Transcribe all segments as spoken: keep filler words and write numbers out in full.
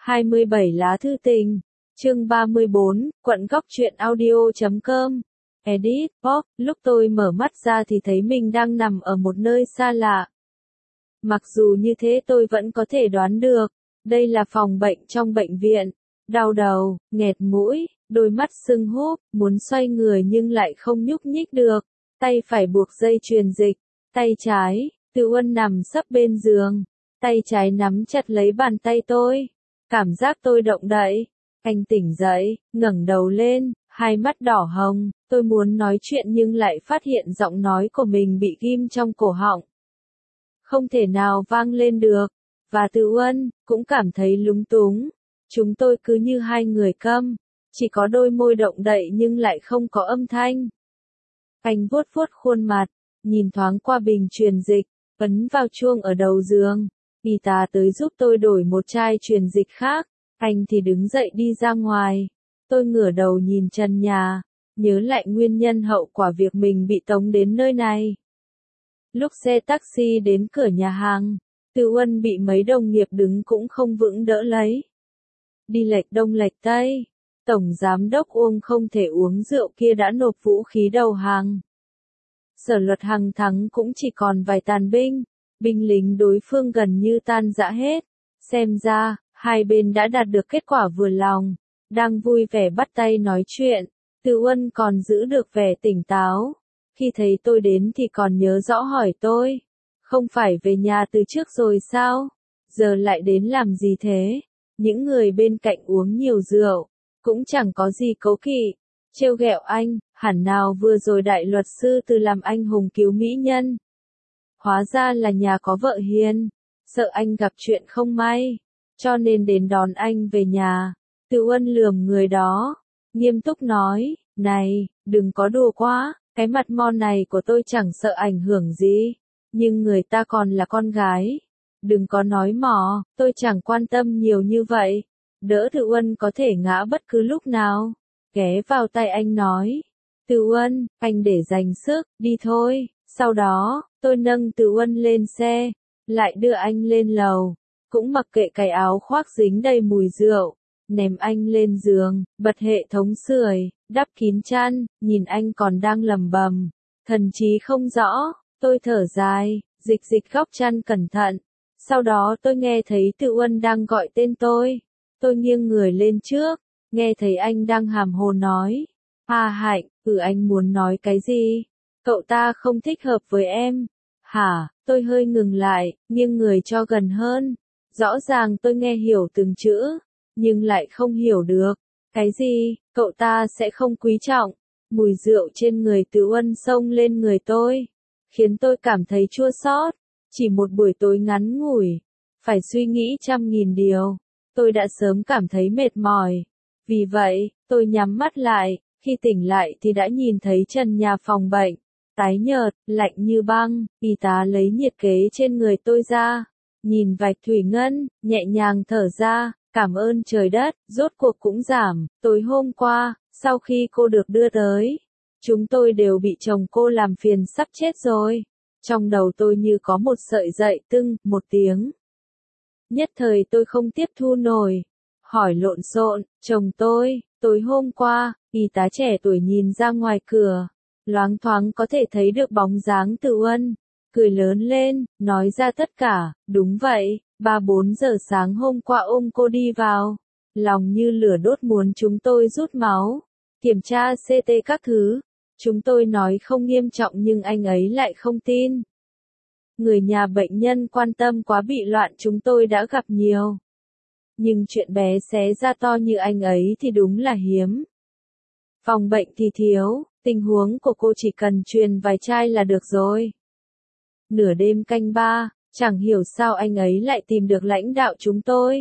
hai mươi bảy lá thư tình. Chương ba mươi bốn, quận góc truyện audio chấm com. Edit, pop, lúc tôi mở mắt ra thì thấy mình đang nằm ở một nơi xa lạ. Mặc dù như thế tôi vẫn có thể đoán được, đây là phòng bệnh trong bệnh viện. Đau đầu, nghẹt mũi, đôi mắt sưng húp, muốn xoay người nhưng lại không nhúc nhích được. Tay phải buộc dây truyền dịch, tay trái, Từ Uân nằm sấp bên giường. Tay trái nắm chặt lấy bàn tay tôi. Cảm giác tôi động đậy. Anh tỉnh dậy, ngẩng đầu lên, hai mắt đỏ hồng. Tôi muốn nói chuyện nhưng lại phát hiện giọng nói của mình bị ghim trong cổ họng. Không thể nào vang lên được. Và Từ Uân cũng cảm thấy lúng túng. Chúng tôi cứ như hai người câm. Chỉ có đôi môi động đậy nhưng lại không có âm thanh. Anh vuốt vuốt khuôn mặt, nhìn thoáng qua bình truyền dịch, ấn vào chuông ở đầu giường. Y tá tới giúp tôi đổi một chai truyền dịch khác. Anh thì đứng dậy đi ra ngoài. Tôi ngửa đầu nhìn trần nhà, nhớ lại nguyên nhân hậu quả việc mình bị tống đến nơi này. Lúc xe taxi đến cửa nhà hàng, Từ Uân bị mấy đồng nghiệp đứng cũng không vững đỡ lấy. Đi lệch đông lệch tây, Tổng Giám đốc Uông không thể uống rượu kia đã nộp vũ khí đầu hàng. Sở Luật Hằng thắng cũng chỉ còn vài tàn binh, binh lính đối phương gần như tan rã hết. Xem ra, hai bên đã đạt được kết quả vừa lòng, đang vui vẻ bắt tay nói chuyện. Từ Uân còn giữ được vẻ tỉnh táo. Khi thấy tôi đến thì còn nhớ rõ hỏi tôi, không phải về nhà từ trước rồi sao? Giờ lại đến làm gì thế? Những người bên cạnh uống nhiều rượu, cũng chẳng có gì cấu kỵ. Trêu ghẹo anh, hẳn nào vừa rồi đại luật sư Từ làm anh hùng cứu mỹ nhân. Hóa ra là nhà có vợ hiền, sợ anh gặp chuyện không may, cho nên đến đón anh về nhà. Từ Uân lườm người đó, nghiêm túc nói, này, đừng có đùa quá, cái mặt mo này của tôi chẳng sợ ảnh hưởng gì, nhưng người ta còn là con gái. Đừng có nói mỏ, tôi chẳng quan tâm nhiều như vậy. Đỡ Từ Uân có thể ngã bất cứ lúc nào. Ghé vào tay anh nói, Từ Uân, anh để dành sức, đi thôi. Sau đó, tôi nâng Từ Uân lên xe, lại đưa anh lên lầu, cũng mặc kệ cái áo khoác dính đầy mùi rượu, ném anh lên giường, bật hệ thống sưởi, đắp kín chăn, nhìn anh còn đang lầm bầm, thần trí không rõ. Tôi thở dài, dịch dịch góc chăn cẩn thận. Sau đó tôi nghe thấy Từ Uân đang gọi tên tôi. Tôi nghiêng người lên trước, nghe thấy anh đang hàm hồ nói, Hà Hạnh, ừ anh muốn nói cái gì? Cậu ta không thích hợp với em. Hả? Tôi hơi ngừng lại, nghiêng người cho gần hơn. Rõ ràng tôi nghe hiểu từng chữ, nhưng lại không hiểu được. Cái gì? Cậu ta sẽ không quý trọng. Mùi rượu trên người Từ Uân xông lên người tôi, khiến tôi cảm thấy chua xót. Chỉ một buổi tối ngắn ngủi, phải suy nghĩ trăm nghìn điều. Tôi đã sớm cảm thấy mệt mỏi. Vì vậy, tôi nhắm mắt lại, khi tỉnh lại thì đã nhìn thấy trần nhà phòng bệnh, tái nhợt, lạnh như băng. Y tá lấy nhiệt kế trên người tôi ra, nhìn vạch thủy ngân, nhẹ nhàng thở ra, cảm ơn trời đất, rốt cuộc cũng giảm. Tối hôm qua, sau khi cô được đưa tới, chúng tôi đều bị chồng cô làm phiền sắp chết rồi. Trong đầu tôi như có một sợi dậy tưng, một tiếng. Nhất thời tôi không tiếp thu nổi. Hỏi lộn xộn, chồng tôi, tối hôm qua, y tá trẻ tuổi nhìn ra ngoài cửa, loáng thoáng có thể thấy được bóng dáng Từ Uân, cười lớn lên, nói ra tất cả. Đúng vậy, ba bốn giờ sáng hôm qua ôm cô đi vào, lòng như lửa đốt muốn chúng tôi rút máu, kiểm tra xê tê các thứ. Chúng tôi nói không nghiêm trọng nhưng anh ấy lại không tin. Người nhà bệnh nhân quan tâm quá bị loạn chúng tôi đã gặp nhiều. Nhưng chuyện bé xé ra to như anh ấy thì đúng là hiếm. Phòng bệnh thì thiếu, tình huống của cô chỉ cần truyền vài chai là được rồi. Nửa đêm canh ba, chẳng hiểu sao anh ấy lại tìm được lãnh đạo chúng tôi.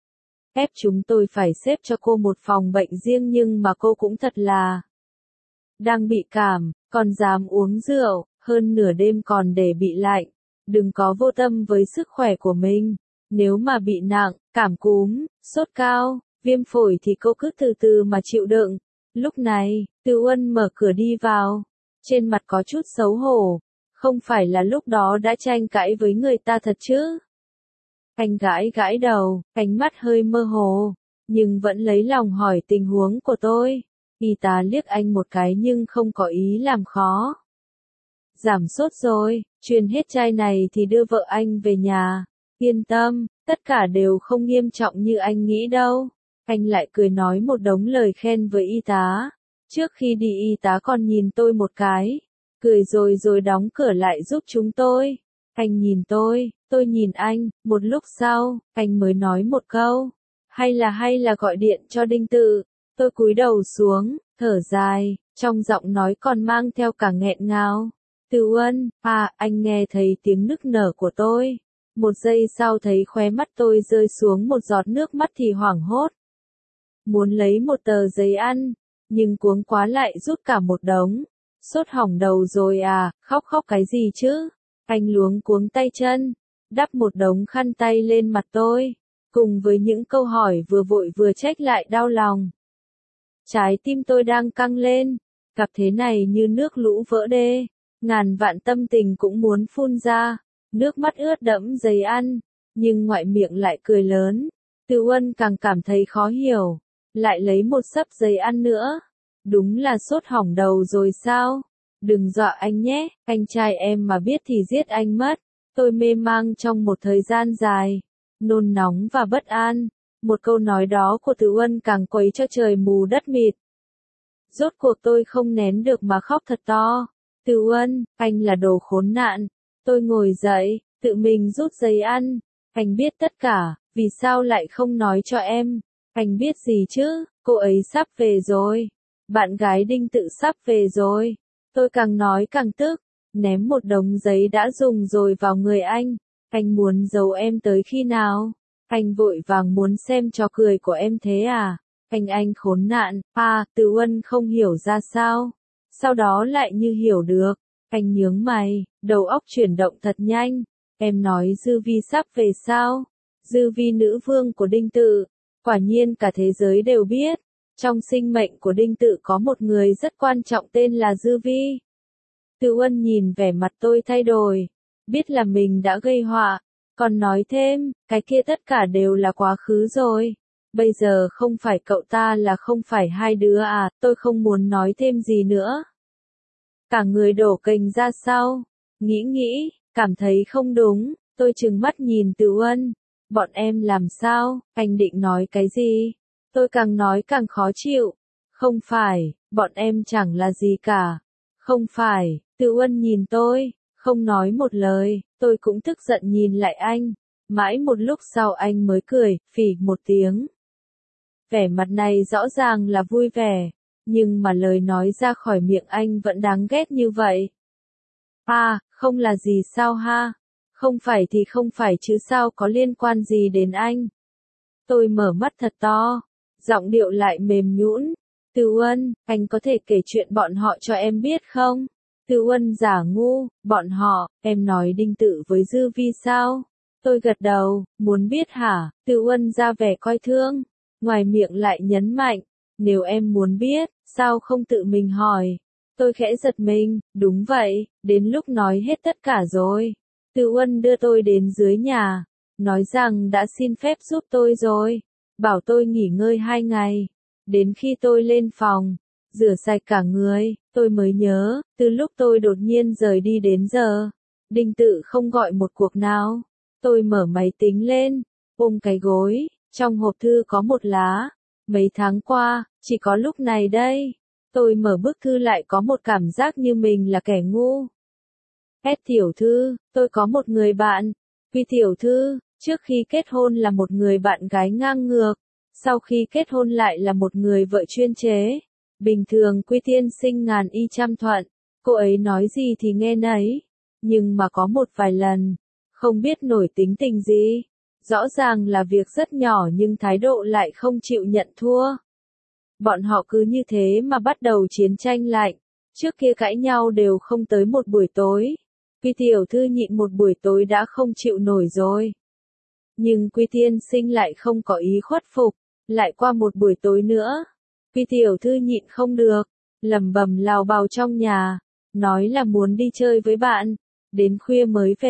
Ép chúng tôi phải xếp cho cô một phòng bệnh riêng nhưng mà cô cũng thật là đang bị cảm, còn dám uống rượu, hơn nửa đêm còn để bị lạnh. Đừng có vô tâm với sức khỏe của mình. Nếu mà bị nặng, cảm cúm, sốt cao, viêm phổi thì cô cứ từ từ mà chịu đựng. Lúc này, Từ Uân mở cửa đi vào. Trên mặt có chút xấu hổ. Không phải là lúc đó đã tranh cãi với người ta thật chứ? Anh gãi gãi đầu, ánh mắt hơi mơ hồ, nhưng vẫn lấy lòng hỏi tình huống của tôi. Y tá liếc anh một cái nhưng không có ý làm khó. Giảm sốt rồi, truyền hết chai này thì đưa vợ anh về nhà. Yên tâm, tất cả đều không nghiêm trọng như anh nghĩ đâu. Anh lại cười nói một đống lời khen với y tá. Trước khi đi y tá còn nhìn tôi một cái, cười rồi rồi đóng cửa lại giúp chúng tôi. Anh nhìn tôi, tôi nhìn anh, một lúc sau, anh mới nói một câu. Hay là hay là gọi điện cho Đinh Tự. Tôi cúi đầu xuống, thở dài, trong giọng nói còn mang theo cả nghẹn ngào. Từ Uân, à, anh nghe thấy tiếng nức nở của tôi. Một giây sau thấy khóe mắt tôi rơi xuống một giọt nước mắt thì hoảng hốt. Muốn lấy một tờ giấy ăn, nhưng cuống quá lại rút cả một đống. Sốt hỏng đầu rồi à, khóc khóc cái gì chứ? Anh luống cuống tay chân, đắp một đống khăn tay lên mặt tôi, cùng với những câu hỏi vừa vội vừa trách lại đau lòng. Trái tim tôi đang căng lên, gặp thế này như nước lũ vỡ đê, ngàn vạn tâm tình cũng muốn phun ra, nước mắt ướt đẫm giấy ăn, nhưng ngoại miệng lại cười lớn. Từ Uân càng cảm thấy khó hiểu, lại lấy một xấp giấy ăn nữa. Đúng là sốt hỏng đầu rồi sao? Đừng dọa anh nhé, anh trai em mà biết thì giết anh mất. Tôi mê mang trong một thời gian dài, nôn nóng và bất an. Một câu nói đó của Từ Uân càng quấy cho trời mù đất mịt. Rốt cuộc tôi không nén được mà khóc thật to. Từ Uân, anh là đồ khốn nạn. Tôi ngồi dậy, tự mình rút giấy ăn. Anh biết tất cả, vì sao lại không nói cho em? Anh biết gì chứ, cô ấy sắp về rồi. Bạn gái Đinh Tự sắp về rồi. Tôi càng nói càng tức, ném một đống giấy đã dùng rồi vào người anh. Anh muốn giấu em tới khi nào? Anh vội vàng muốn xem trò cười của em thế à? Anh anh khốn nạn, à, Từ Uân không hiểu ra sao. Sau đó lại như hiểu được. Anh nhướng mày, đầu óc chuyển động thật nhanh. Em nói Dư Vi sắp về sao? Dư Vi nữ vương của Đinh Tự. Quả nhiên cả thế giới đều biết. Trong sinh mệnh của Đinh Tự có một người rất quan trọng tên là Dư Vi. Từ Uân nhìn vẻ mặt tôi thay đổi. Biết là mình đã gây họa. Còn nói thêm, cái kia tất cả đều là quá khứ rồi. Bây giờ không phải cậu ta là không phải hai đứa à, tôi không muốn nói thêm gì nữa. Cả người đổ kềnh ra sau. Nghĩ nghĩ, cảm thấy không đúng, tôi trừng mắt nhìn Từ Uân. Bọn em làm sao, anh định nói cái gì? Tôi càng nói càng khó chịu. Không phải, bọn em chẳng là gì cả. Không phải, Từ Uân nhìn tôi, không nói một lời, tôi cũng tức giận nhìn lại anh. Mãi một lúc sau anh mới cười, phì một tiếng. Vẻ mặt này rõ ràng là vui vẻ, nhưng mà lời nói ra khỏi miệng anh vẫn đáng ghét như vậy. À, không là gì sao ha? Không phải thì không phải chứ sao có liên quan gì đến anh? Tôi mở mắt thật to, giọng điệu lại mềm nhũn. Từ Uân, anh có thể kể chuyện bọn họ cho em biết không? Từ Uân giả ngu, bọn họ, em nói Đinh Tự với Dư Vi sao? Tôi gật đầu, muốn biết hả? Từ Uân ra vẻ coi thương, ngoài miệng lại nhấn mạnh, nếu em muốn biết, sao không tự mình hỏi? Tôi khẽ giật mình, đúng vậy, đến lúc nói hết tất cả rồi. Từ Uân đưa tôi đến dưới nhà, nói rằng đã xin phép giúp tôi rồi, bảo tôi nghỉ ngơi hai ngày. Đến khi tôi lên phòng, rửa sạch cả người, tôi mới nhớ, từ lúc tôi đột nhiên rời đi đến giờ, Đinh Tự không gọi một cuộc nào. Tôi mở máy tính lên, ôm cái gối, trong hộp thư có một lá. Mấy tháng qua, chỉ có lúc này đây, tôi mở bức thư lại có một cảm giác như mình là kẻ ngu. S tiểu thư, tôi có một người bạn. Quy tiểu thư, trước khi kết hôn là một người bạn gái ngang ngược, sau khi kết hôn lại là một người vợ chuyên chế. Bình thường Quy tiên sinh ngàn y trăm thuận, cô ấy nói gì thì nghe nấy. Nhưng mà có một vài lần, không biết nổi tính tình gì. Rõ ràng là việc rất nhỏ nhưng thái độ lại không chịu nhận thua. Bọn họ cứ như thế mà bắt đầu chiến tranh lạnh. Trước kia cãi nhau đều không tới một buổi tối. Quy tiểu thư nhịn một buổi tối đã không chịu nổi rồi. Nhưng Quy tiên sinh lại không có ý khuất phục. Lại qua một buổi tối nữa. Quy tiểu thư nhịn không được. Lẩm bẩm lào bào trong nhà. Nói là muốn đi chơi với bạn. Đến khuya mới về.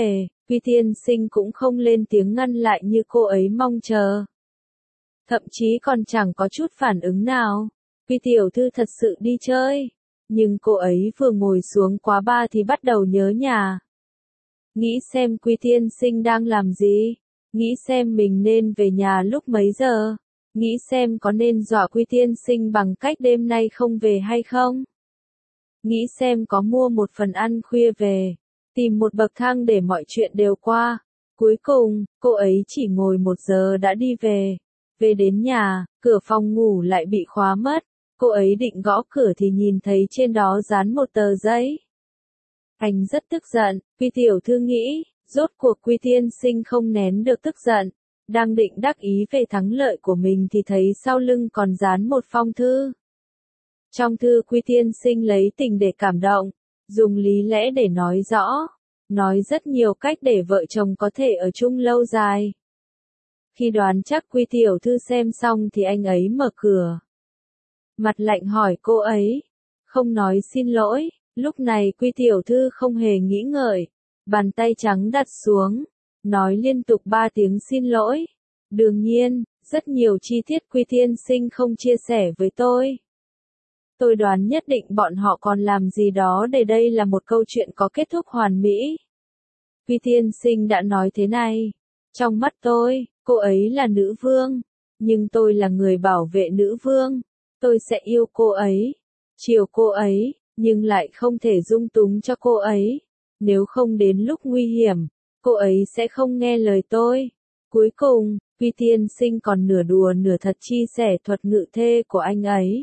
Quy tiên sinh cũng không lên tiếng ngăn lại như cô ấy mong chờ. Thậm chí còn chẳng có chút phản ứng nào. Quy tiểu thư thật sự đi chơi. Nhưng cô ấy vừa ngồi xuống quá ba thì bắt đầu nhớ nhà. Nghĩ xem Quy tiên sinh đang làm gì. Nghĩ xem mình nên về nhà lúc mấy giờ. Nghĩ xem có nên dọa Quy tiên sinh bằng cách đêm nay không về hay không. Nghĩ xem có mua một phần ăn khuya về. Tìm một bậc thang để mọi chuyện đều qua. Cuối cùng, cô ấy chỉ ngồi một giờ đã đi về. Về đến nhà, cửa phòng ngủ lại bị khóa mất. Cô ấy định gõ cửa thì nhìn thấy trên đó dán một tờ giấy. Anh rất tức giận, Quy tiểu thư nghĩ, rốt cuộc Quy tiên sinh không nén được tức giận. Đang định đắc ý về thắng lợi của mình thì thấy sau lưng còn dán một phong thư. Trong thư Quy tiên sinh lấy tình để cảm động, dùng lý lẽ để nói rõ, nói rất nhiều cách để vợ chồng có thể ở chung lâu dài. Khi đoán chắc Quy tiểu thư xem xong thì anh ấy mở cửa. Mặt lạnh hỏi cô ấy, không nói xin lỗi, lúc này Quy tiểu thư không hề nghĩ ngợi, bàn tay trắng đặt xuống, nói liên tục ba tiếng xin lỗi. Đương nhiên, rất nhiều chi tiết Quy tiên sinh không chia sẻ với tôi. Tôi đoán nhất định bọn họ còn làm gì đó để đây là một câu chuyện có kết thúc hoàn mỹ. Quy tiên sinh đã nói thế này, trong mắt tôi, cô ấy là nữ vương, nhưng tôi là người bảo vệ nữ vương. Tôi sẽ yêu cô ấy, chiều cô ấy, nhưng lại không thể dung túng cho cô ấy. Nếu không đến lúc nguy hiểm, cô ấy sẽ không nghe lời tôi. Cuối cùng, Quy tiên sinh còn nửa đùa nửa thật chia sẻ thuật ngữ thê của anh ấy.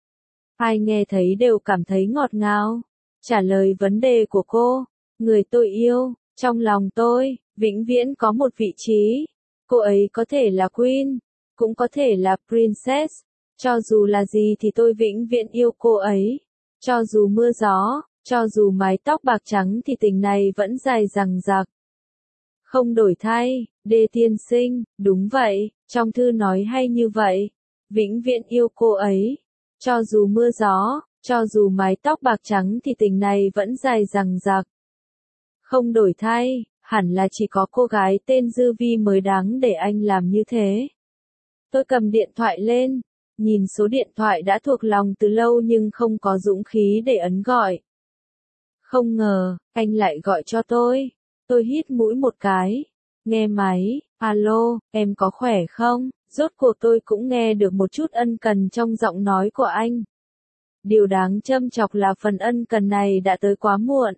Ai nghe thấy đều cảm thấy ngọt ngào. Trả lời vấn đề của cô, người tôi yêu, trong lòng tôi, vĩnh viễn có một vị trí. Cô ấy có thể là Queen, cũng có thể là Princess. Cho dù là gì thì tôi vĩnh viễn yêu cô ấy. Cho dù mưa gió, cho dù mái tóc bạc trắng thì tình này vẫn dài dằng dặc. Không đổi thay, Đê tiên sinh, đúng vậy, trong thư nói hay như vậy. Vĩnh viễn yêu cô ấy. Cho dù mưa gió, cho dù mái tóc bạc trắng thì tình này vẫn dài dằng dặc. Không đổi thay, hẳn là chỉ có cô gái tên Dư Vi mới đáng để anh làm như thế. Tôi cầm điện thoại lên, nhìn số điện thoại đã thuộc lòng từ lâu nhưng không có dũng khí để ấn gọi. Không ngờ, anh lại gọi cho tôi. Tôi hít mũi một cái. Nghe máy, alo, em có khỏe không? Rốt cuộc tôi cũng nghe được một chút ân cần trong giọng nói của anh. Điều đáng châm chọc là phần ân cần này đã tới quá muộn.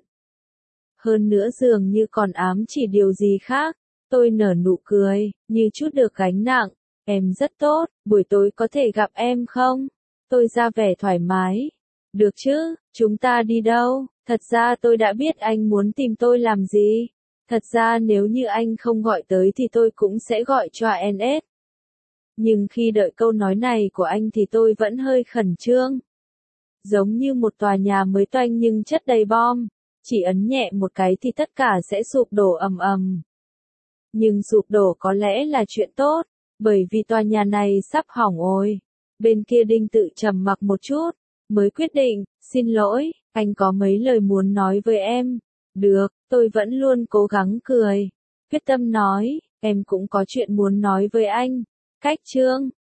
Hơn nữa dường như còn ám chỉ điều gì khác. Tôi nở nụ cười, như chút được gánh nặng. Em rất tốt, buổi tối có thể gặp em không? Tôi ra vẻ thoải mái. Được chứ, chúng ta đi đâu? Thật ra tôi đã biết anh muốn tìm tôi làm gì. Thật ra nếu như anh không gọi tới thì tôi cũng sẽ gọi cho en ét. Nhưng khi đợi câu nói này của anh thì tôi vẫn hơi khẩn trương. Giống như một tòa nhà mới toanh nhưng chất đầy bom. Chỉ ấn nhẹ một cái thì tất cả sẽ sụp đổ ầm ầm. Nhưng sụp đổ có lẽ là chuyện tốt. Bởi vì tòa nhà này sắp hỏng rồi. Bên kia Đinh Tự trầm mặc một chút, mới quyết định, xin lỗi, anh có mấy lời muốn nói với em. Được, tôi vẫn luôn cố gắng cười. Quyết tâm nói, em cũng có chuyện muốn nói với anh. Cách chương